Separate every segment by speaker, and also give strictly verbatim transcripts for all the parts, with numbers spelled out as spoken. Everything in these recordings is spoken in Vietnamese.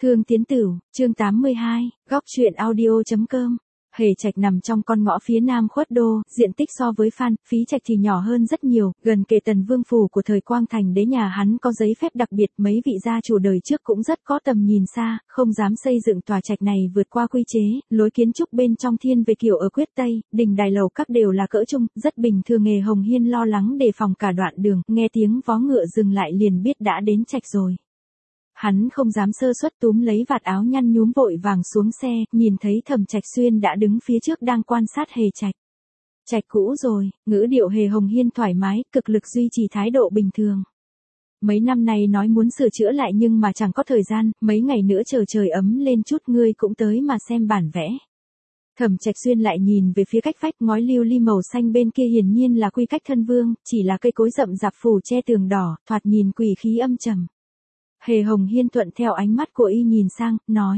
Speaker 1: Thương Tiến Tửu, chương tám mươi hai, góc truyện audio.com. Hề Trạch nằm trong con ngõ phía nam khuất đô, diện tích so với Phan, Phí Trạch thì nhỏ hơn rất nhiều, gần kề Tần Vương phủ của thời Quang Thành đế nhà hắn có giấy phép đặc biệt, mấy vị gia chủ đời trước cũng rất có tầm nhìn xa, không dám xây dựng tòa trạch này vượt qua quy chế, lối kiến trúc bên trong thiên về kiểu ở quyết Tây, đình đài lầu các đều là cỡ trung, rất bình thường. Nghề Hồng Hiên lo lắng đề phòng cả đoạn đường, nghe tiếng vó ngựa dừng lại liền biết đã đến trạch rồi. Hắn không dám sơ suất túm lấy vạt áo nhăn nhúm vội vàng xuống xe, nhìn thấy Thẩm Trạch Xuyên đã đứng phía trước đang quan sát Hề Trạch. Trạch cũ rồi, ngữ điệu Hề Hồng Hiên thoải mái, cực lực duy trì thái độ bình thường. Mấy năm nay nói muốn sửa chữa lại nhưng mà chẳng có thời gian, mấy ngày nữa chờ trời ấm lên chút ngươi cũng tới mà xem bản vẽ. Thẩm Trạch Xuyên lại nhìn về phía cách vách, ngói lưu ly màu xanh bên kia hiển nhiên là quy cách thân vương, chỉ là cây cối rậm rạp phủ che tường đỏ, thoạt nhìn quỷ khí âm trầm. Hề Hồng Hiên thuận theo ánh mắt của y nhìn sang, nói.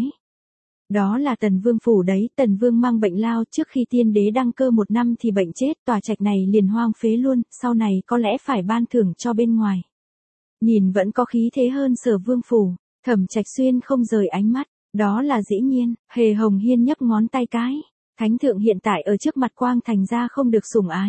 Speaker 1: Đó là Tần Vương phủ đấy, Tần Vương mang bệnh lao, trước khi tiên đế đăng cơ một năm thì bệnh chết, tòa trạch này liền hoang phế luôn, sau này có lẽ phải ban thưởng cho bên ngoài. Nhìn vẫn có khí thế hơn Sở Vương phủ, Thẩm Trạch Xuyên không rời ánh mắt, đó là dĩ nhiên. Hề Hồng Hiên nhấc ngón tay cái, thánh thượng hiện tại ở trước mặt Quang Thành ra không được sủng ái.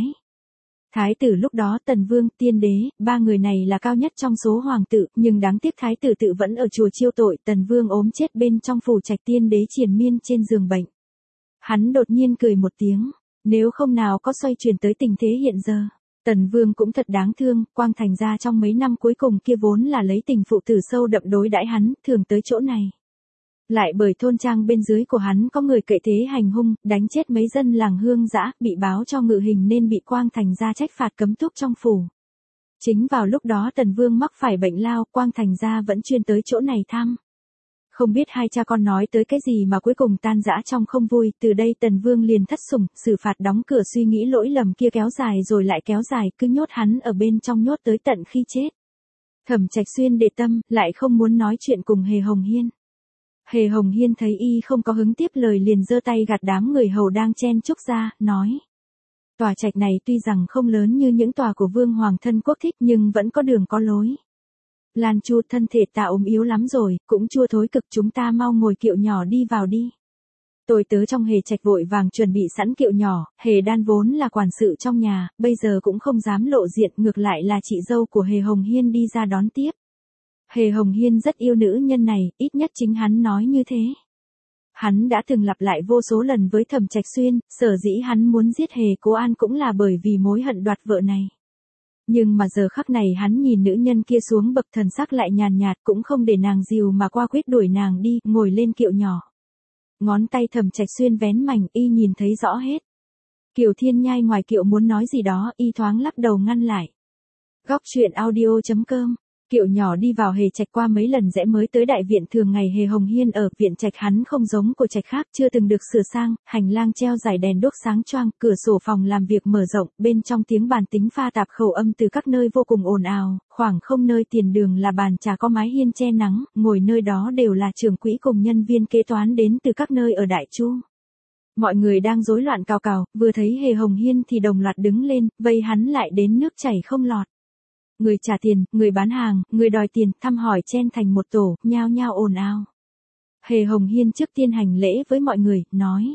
Speaker 1: Thái tử lúc đó Tần Vương, tiên đế, ba người này là cao nhất trong số hoàng tử, nhưng đáng tiếc thái tử tự vẫn ở chùa chiêu tội, Tần Vương ốm chết bên trong phủ trạch, tiên đế triền miên trên giường bệnh. Hắn đột nhiên cười một tiếng, nếu không nào có xoay chuyển tới tình thế hiện giờ. Tần Vương cũng thật đáng thương, Quang Thành ra trong mấy năm cuối cùng kia vốn là lấy tình phụ tử sâu đậm đối đãi hắn, thường tới chỗ này. Lại bởi thôn trang bên dưới của hắn có người cậy thế hành hung, đánh chết mấy dân làng hương dã, bị báo cho ngự hình nên bị Quang Thành gia trách phạt cấm túc trong phủ. Chính vào lúc đó Tần Vương mắc phải bệnh lao, Quang Thành gia vẫn chuyên tới chỗ này thăm. Không biết hai cha con nói tới cái gì mà cuối cùng tan rã trong không vui, từ đây Tần Vương liền thất sủng, xử phạt đóng cửa, suy nghĩ lỗi lầm kia kéo dài rồi lại kéo dài, cứ nhốt hắn ở bên trong nhốt tới tận khi chết. Thẩm Trạch Xuyên để tâm, lại không muốn nói chuyện cùng Hề Hồng Hiên. Hề Hồng Hiên thấy y không có hứng tiếp lời liền giơ tay gạt đám người hầu đang chen chúc ra, nói. Tòa trạch này tuy rằng không lớn như những tòa của vương hoàng thân quốc thích nhưng vẫn có đường có lối. Lan Chu thân thể ta ốm yếu lắm rồi, cũng chua thối cực, chúng ta mau ngồi kiệu nhỏ đi vào đi. Tôi tớ trong Hề Trạch vội vàng chuẩn bị sẵn kiệu nhỏ, Hề Đan vốn là quản sự trong nhà, bây giờ cũng không dám lộ diện, ngược lại là chị dâu của Hề Hồng Hiên đi ra đón tiếp. Hề Hồng Hiên rất yêu nữ nhân này, ít nhất chính hắn nói như thế. Hắn đã từng lặp lại vô số lần với Thẩm Trạch Xuyên, sở dĩ hắn muốn giết Hề Cố An cũng là bởi vì mối hận đoạt vợ này. Nhưng mà giờ khắc này hắn nhìn nữ nhân kia xuống bậc, thần sắc lại nhàn nhạt, cũng không để nàng dìu mà qua quyết đuổi nàng đi, ngồi lên kiệu nhỏ. Ngón tay Thẩm Trạch Xuyên vén mảnh, y nhìn thấy rõ hết. Kiều Thiên Nhai ngoài kiệu muốn nói gì đó, y thoáng lắc đầu ngăn lại. Góc truyện audio.com. Kiệu nhỏ đi vào Hề Trạch, qua mấy lần rẽ mới tới đại viện thường ngày Hề Hồng Hiên ở. Viện trạch hắn không giống của trạch khác, chưa từng được sửa sang, hành lang treo dải đèn đuốc sáng choang, cửa sổ phòng làm việc mở rộng, bên trong tiếng bàn tính pha tạp khẩu âm từ các nơi vô cùng ồn ào, khoảng không nơi tiền đường là bàn trà có mái hiên che nắng, ngồi nơi đó đều là trưởng quỹ cùng nhân viên kế toán đến từ các nơi ở Đại Chu. Mọi người đang rối loạn cào cào, vừa thấy Hề Hồng Hiên thì đồng loạt đứng lên, vây hắn lại đến nước chảy không lọt. Người trả tiền, người bán hàng, người đòi tiền, thăm hỏi chen thành một tổ, nhao nhao ồn ào. Hề Hồng Hiên trước tiên hành lễ với mọi người, nói.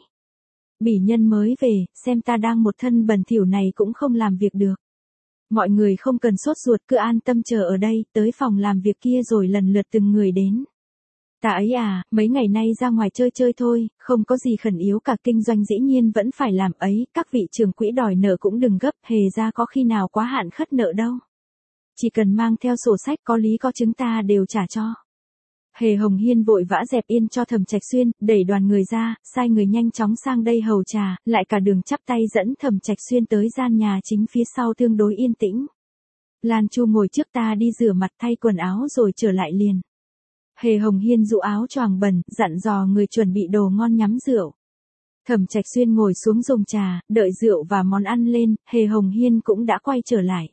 Speaker 1: Bỉ nhân mới về, xem ta đang một thân bẩn thỉu này cũng không làm việc được. Mọi người không cần sốt ruột, cứ an tâm chờ ở đây, tới phòng làm việc kia rồi lần lượt từng người đến. Ta ấy à, mấy ngày nay ra ngoài chơi chơi thôi, không có gì khẩn yếu cả, kinh doanh dĩ nhiên vẫn phải làm ấy, các vị trưởng quỹ đòi nợ cũng đừng gấp, Hề ra có khi nào quá hạn khất nợ đâu. Chỉ cần mang theo sổ sách có lý có chứng ta đều trả cho. Hề Hồng Hiên vội vã dẹp yên cho Thẩm Trạch Xuyên, đẩy đoàn người ra, sai người nhanh chóng sang đây hầu trà, lại cả đường chắp tay dẫn Thẩm Trạch Xuyên tới gian nhà chính phía sau tương đối yên tĩnh. Lan Chu ngồi trước, ta đi rửa mặt thay quần áo rồi trở lại liền. Hề Hồng Hiên dụ áo choàng bẩn, dặn dò người chuẩn bị đồ ngon nhắm rượu. Thẩm Trạch Xuyên ngồi xuống dùng trà, đợi rượu và món ăn lên, Hề Hồng Hiên cũng đã quay trở lại.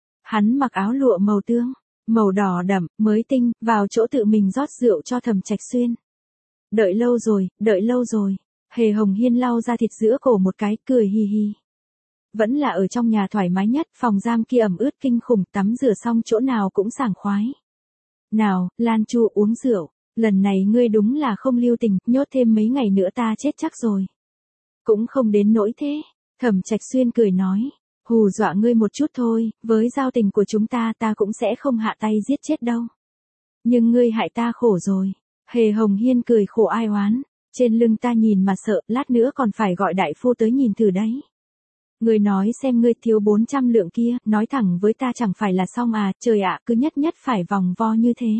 Speaker 1: Hắn mặc áo lụa màu tương, màu đỏ đậm, mới tinh, vào chỗ tự mình rót rượu cho Thẩm Trạch Xuyên. Đợi lâu rồi, đợi lâu rồi. Hề Hồng Hiên lau ra thịt giữa cổ một cái, cười hi hi. Vẫn là ở trong nhà thoải mái nhất, phòng giam kia ẩm ướt kinh khủng, tắm rửa xong chỗ nào cũng sảng khoái. Nào, Lan Chu uống rượu. Lần này ngươi đúng là không lưu tình, nhốt thêm mấy ngày nữa ta chết chắc rồi. Cũng không đến nỗi thế. Thẩm Trạch Xuyên cười nói. Hù dọa ngươi một chút thôi, với giao tình của chúng ta ta cũng sẽ không hạ tay giết chết đâu. Nhưng ngươi hại ta khổ rồi. Hề Hồng Hiên cười khổ ai oán. Trên lưng ta nhìn mà sợ, lát nữa còn phải gọi đại phu tới nhìn thử đấy. Ngươi nói xem ngươi thiếu bốn trăm lượng kia, nói thẳng với ta chẳng phải là xong à, trời ạ, cứ nhất nhất phải vòng vo như thế.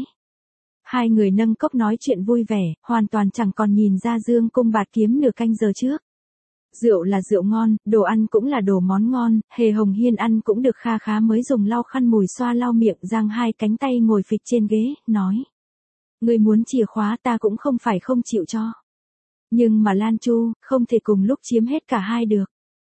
Speaker 1: Hai người nâng cốc nói chuyện vui vẻ, hoàn toàn chẳng còn nhìn ra Dương Cung Bạt Kiếm nửa canh giờ trước. Rượu là rượu ngon, đồ ăn cũng là đồ món ngon, Hề Hồng Hiên ăn cũng được kha khá mới dùng lau khăn mùi xoa lau miệng, giang hai cánh tay ngồi phịch trên ghế, nói. Ngươi muốn chìa khóa ta cũng không phải không chịu cho. Nhưng mà Lan Chu, không thể cùng lúc chiếm hết cả hai được.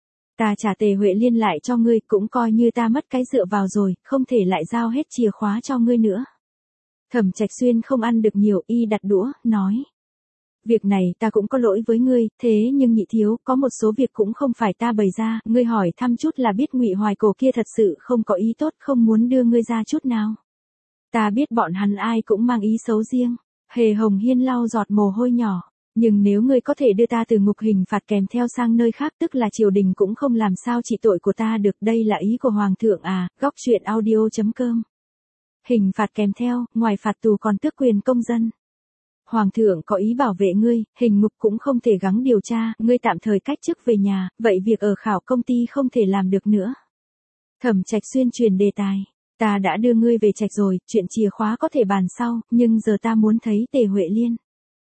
Speaker 1: Ta trả Tề Huệ Liên lại cho ngươi cũng coi như ta mất cái dựa vào rồi, không thể lại giao hết chìa khóa cho ngươi nữa. Thẩm Trạch Xuyên không ăn được nhiều, y đặt đũa, nói. Việc này ta cũng có lỗi với ngươi, thế nhưng nhị thiếu, có một số việc cũng không phải ta bày ra, ngươi hỏi thăm chút là biết Ngụy Hoài Cổ kia thật sự không có ý tốt, không muốn đưa ngươi ra chút nào. Ta biết bọn hắn ai cũng mang ý xấu riêng. Hề Hồng Hiên lau giọt mồ hôi nhỏ. Nhưng nếu ngươi có thể đưa ta từ ngục hình phạt kèm theo sang nơi khác, tức là triều đình cũng không làm sao trị tội của ta được, đây là ý của Hoàng thượng à, góc truyện audio chấm com. Hình phạt kèm theo, ngoài phạt tù còn tước quyền công dân. Hoàng thượng có ý bảo vệ ngươi, hình ngục cũng không thể gắng điều tra, ngươi tạm thời cách chức về nhà, vậy việc ở khảo công ty không thể làm được nữa. Thẩm Trạch Xuyên truyền đề tài. Ta đã đưa ngươi về trạch rồi, chuyện chìa khóa có thể bàn sau, nhưng giờ ta muốn thấy Tề Huệ Liên.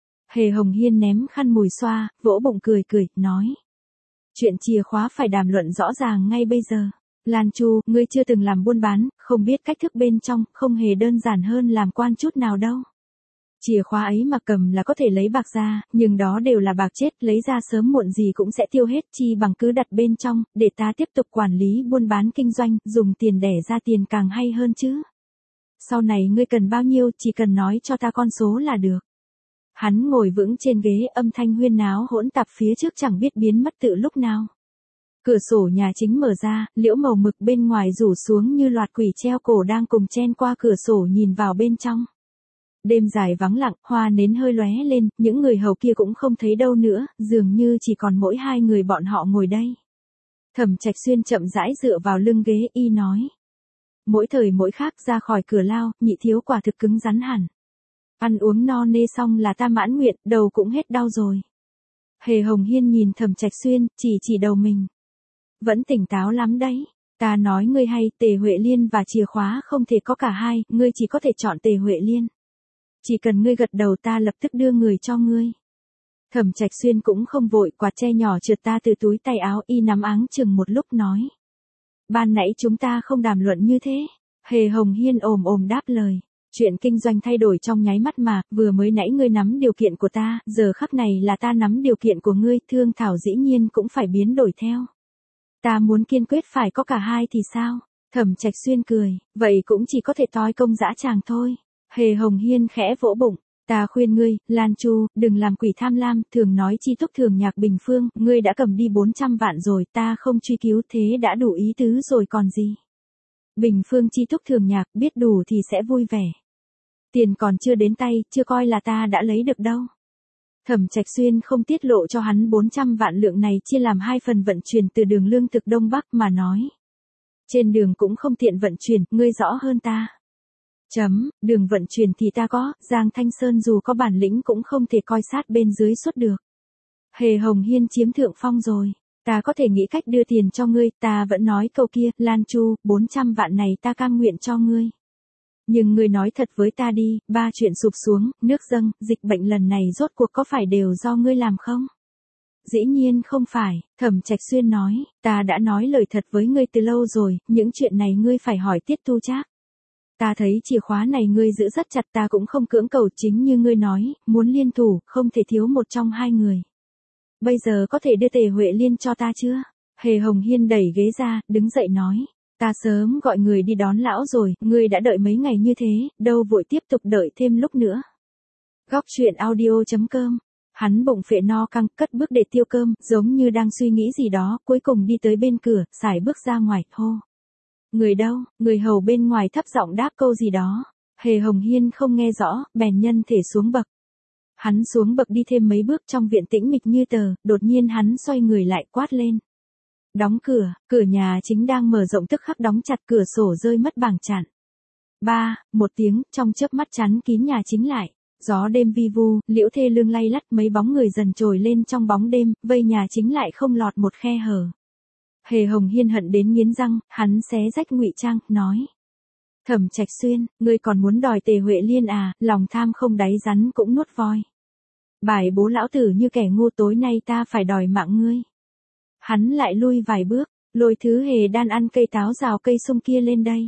Speaker 1: Hề Hồng Hiên ném khăn mùi xoa, vỗ bụng cười cười, nói. Chuyện chìa khóa phải đàm luận rõ ràng ngay bây giờ. Lan Chu, ngươi chưa từng làm buôn bán, không biết cách thức bên trong, không hề đơn giản hơn làm quan chút nào đâu. Chìa khóa ấy mà cầm là có thể lấy bạc ra, nhưng đó đều là bạc chết, lấy ra sớm muộn gì cũng sẽ tiêu hết, chi bằng cứ đặt bên trong, để ta tiếp tục quản lý buôn bán kinh doanh, dùng tiền đẻ ra tiền càng hay hơn chứ. Sau này ngươi cần bao nhiêu, chỉ cần nói cho ta con số là được. Hắn ngồi vững trên ghế, âm thanh huyên náo hỗn tạp phía trước chẳng biết biến mất tự lúc nào. Cửa sổ nhà chính mở ra, liễu màu mực bên ngoài rủ xuống như loạt quỷ treo cổ đang cùng chen qua cửa sổ nhìn vào bên trong. Đêm dài vắng lặng, hoa nến hơi lóe lên, những người hầu kia cũng không thấy đâu nữa, dường như chỉ còn mỗi hai người bọn họ ngồi đây. Thẩm Trạch Xuyên chậm rãi dựa vào lưng ghế, y nói. Mỗi thời mỗi khác ra khỏi cửa lao, nhị thiếu quả thực cứng rắn hẳn. Ăn uống no nê xong là ta mãn nguyện, đầu cũng hết đau rồi. Hề Hồng Hiên nhìn Thẩm Trạch Xuyên, chỉ chỉ đầu mình. Vẫn tỉnh táo lắm đấy. Ta nói ngươi hay, Tề Huệ Liên và chìa khóa không thể có cả hai, ngươi chỉ có thể chọn Tề Huệ Liên. Chỉ cần ngươi gật đầu ta lập tức đưa người cho ngươi. Thẩm Trạch Xuyên cũng không vội, quạt che nhỏ trượt ta từ túi tay áo, y nắm áng chừng một lúc nói. Ban nãy chúng ta không đàm luận như thế. Hề Hồng Hiên ồm ồm đáp lời. Chuyện kinh doanh thay đổi trong nháy mắt mà, vừa mới nãy ngươi nắm điều kiện của ta, giờ khắc này là ta nắm điều kiện của ngươi, thương thảo dĩ nhiên cũng phải biến đổi theo. Ta muốn kiên quyết phải có cả hai thì sao? Thẩm Trạch Xuyên cười, vậy cũng chỉ có thể toi công dã tràng thôi. Hề Hồng Hiên khẽ vỗ bụng, ta khuyên ngươi, Lan Chu, đừng làm quỷ tham lam, thường nói chi túc thường nhạc bình phương, ngươi đã cầm đi bốn trăm vạn rồi, ta không truy cứu thế đã đủ ý tứ rồi còn gì. Bình phương chi túc thường nhạc, biết đủ thì sẽ vui vẻ. Tiền còn chưa đến tay, chưa coi là ta đã lấy được đâu. Thẩm Trạch Xuyên không tiết lộ cho hắn bốn trăm vạn lượng này chia làm hai phần vận chuyển từ đường lương thực Đông Bắc mà nói. Trên đường cũng không tiện vận chuyển, ngươi rõ hơn ta. Chấm, đường vận chuyển thì ta có, Giang Thanh Sơn dù có bản lĩnh cũng không thể coi sát bên dưới suốt được. Hề Hồng Hiên chiếm thượng phong rồi, ta có thể nghĩ cách đưa tiền cho ngươi, ta vẫn nói câu kia, Lan Chu, bốn trăm vạn này ta cam nguyện cho ngươi. Nhưng ngươi nói thật với ta đi, ba chuyện sụp xuống, nước dâng, dịch bệnh lần này rốt cuộc có phải đều do ngươi làm không? Dĩ nhiên không phải, Thẩm Trạch Xuyên nói, ta đã nói lời thật với ngươi từ lâu rồi, những chuyện này ngươi phải hỏi Tiết Tu Trác. Ta thấy chìa khóa này ngươi giữ rất chặt, ta cũng không cưỡng cầu, chính như ngươi nói, muốn liên thủ, không thể thiếu một trong hai người. Bây giờ có thể đưa Tề Huệ Liên cho ta chưa? Hề Hồng Hiên đẩy ghế ra, đứng dậy nói. Ta sớm gọi người đi đón lão rồi, ngươi đã đợi mấy ngày như thế, đâu vội tiếp tục đợi thêm lúc nữa. Góc truyện audio chấm com. Hắn bụng phệ no căng, cất bước để tiêu cơm, giống như đang suy nghĩ gì đó, cuối cùng đi tới bên cửa, xài bước ra ngoài, hô. Người đâu? Người hầu bên ngoài thấp giọng đáp câu gì đó. Hề Hồng Hiên không nghe rõ, bèn nhân thể xuống bậc. Hắn xuống bậc đi thêm mấy bước trong viện tĩnh mịch như tờ, đột nhiên hắn xoay người lại quát lên. Đóng cửa, cửa nhà chính đang mở rộng tức khắc đóng chặt, cửa sổ rơi mất bảng chặn. Ba, một tiếng, trong chớp mắt chắn kín nhà chính lại. Gió đêm vi vu, liễu thê lương lay lắt, mấy bóng người dần trồi lên trong bóng đêm, vây nhà chính lại không lọt một khe hở. Hề Hồng Hiên hận đến nghiến răng, hắn xé rách ngụy trang, nói. Thẩm Trạch Xuyên, ngươi còn muốn đòi Tề Huệ Liên à, lòng tham không đáy rắn cũng nuốt voi. Bài bố lão tử như kẻ ngu, tối nay ta phải đòi mạng ngươi. Hắn lại lui vài bước, lôi thứ Hề Đan ăn cây táo rào cây sung kia lên đây.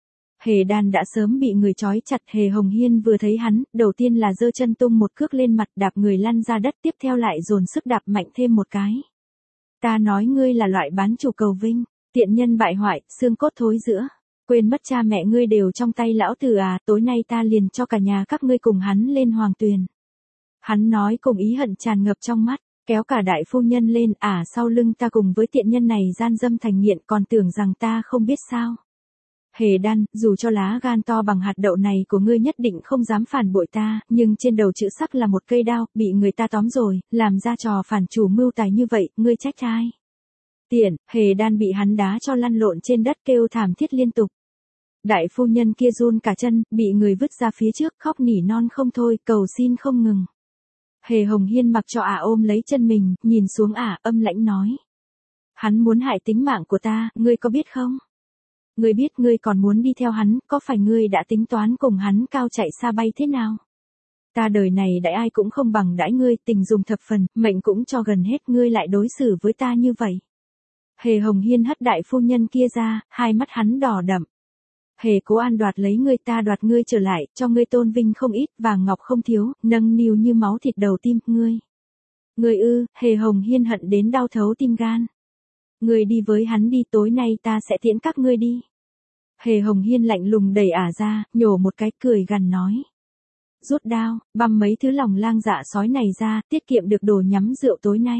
Speaker 1: Hề Đan đã sớm bị người trói chặt, Hề Hồng Hiên vừa thấy hắn, đầu tiên là giơ chân tung một cước lên mặt, đạp người lăn ra đất, tiếp theo lại dồn sức đạp mạnh thêm một cái. Ta nói ngươi là loại bán chủ cầu vinh, tiện nhân bại hoại, xương cốt thối rữa, quên mất cha mẹ ngươi đều trong tay lão tử à, tối nay ta liền cho cả nhà các ngươi cùng hắn lên hoàng tuyền. Hắn nói cùng ý hận tràn ngập trong mắt, kéo cả đại phu nhân lên, à sau lưng ta cùng với tiện nhân này gian dâm thành nghiện, còn tưởng rằng ta không biết sao. Hề Đan, dù cho lá gan to bằng hạt đậu này của ngươi nhất định không dám phản bội ta, nhưng trên đầu chữ sắc là một cây đao, bị người ta tóm rồi, làm ra trò phản chủ mưu tài như vậy, ngươi trách ai? Tiện, Hề Đan bị hắn đá cho lăn lộn trên đất kêu thảm thiết liên tục. Đại phu nhân kia run cả chân, bị người vứt ra phía trước, khóc nỉ non không thôi, cầu xin không ngừng. Hề Hồng Hiên mặc cho ả ôm lấy chân mình, nhìn xuống ả, âm lãnh nói. Hắn muốn hại tính mạng của ta, ngươi có biết không? Ngươi biết ngươi còn muốn đi theo hắn, có phải ngươi đã tính toán cùng hắn cao chạy xa bay thế nào? Ta đời này đãi ai cũng không bằng đãi ngươi, tình dùng thập phần, mệnh cũng cho gần hết, ngươi lại đối xử với ta như vậy. Hề Hồng Hiên hất đại phu nhân kia ra, hai mắt hắn đỏ đậm. Hề Cố An đoạt lấy ngươi, ta đoạt ngươi trở lại, cho ngươi tôn vinh không ít, vàng ngọc không thiếu, nâng niu như máu thịt đầu tim, ngươi. Ngươi ư, Hề Hồng Hiên hận đến đau thấu tim gan. Ngươi đi với hắn đi, tối nay ta sẽ tiễn các ngươi đi. Hề Hồng Hiên lạnh lùng đẩy ả ra, nhổ một cái, cười gằn nói. Rút đao, băm mấy thứ lòng lang dạ sói này ra, tiết kiệm được đồ nhắm rượu tối nay.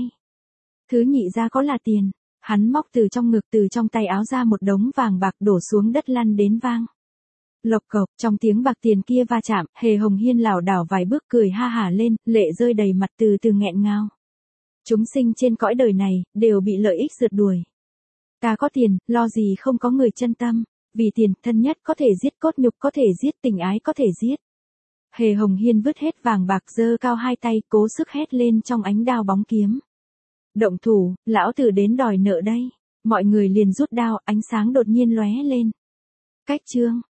Speaker 1: Thứ nhị ra có là tiền. Hắn móc từ trong ngực, từ trong tay áo ra một đống vàng bạc đổ xuống đất lăn đến vang. Lộc cộc, trong tiếng bạc tiền kia va chạm, Hề Hồng Hiên lảo đảo vài bước, cười ha hả lên, lệ rơi đầy mặt, từ từ nghẹn ngào. Chúng sinh trên cõi đời này, đều bị lợi ích rượt đuổi. Ta có tiền, lo gì không có người chân tâm. Vì tiền, thân nhất có thể giết, cốt nhục có thể giết, tình ái có thể giết. Hề Hồng Hiên vứt hết vàng bạc, giơ cao hai tay, cố sức hét lên trong ánh đao bóng kiếm. Động thủ, lão tử đến đòi nợ đây. Mọi người liền rút đao, ánh sáng đột nhiên lóe lên. Cách chương.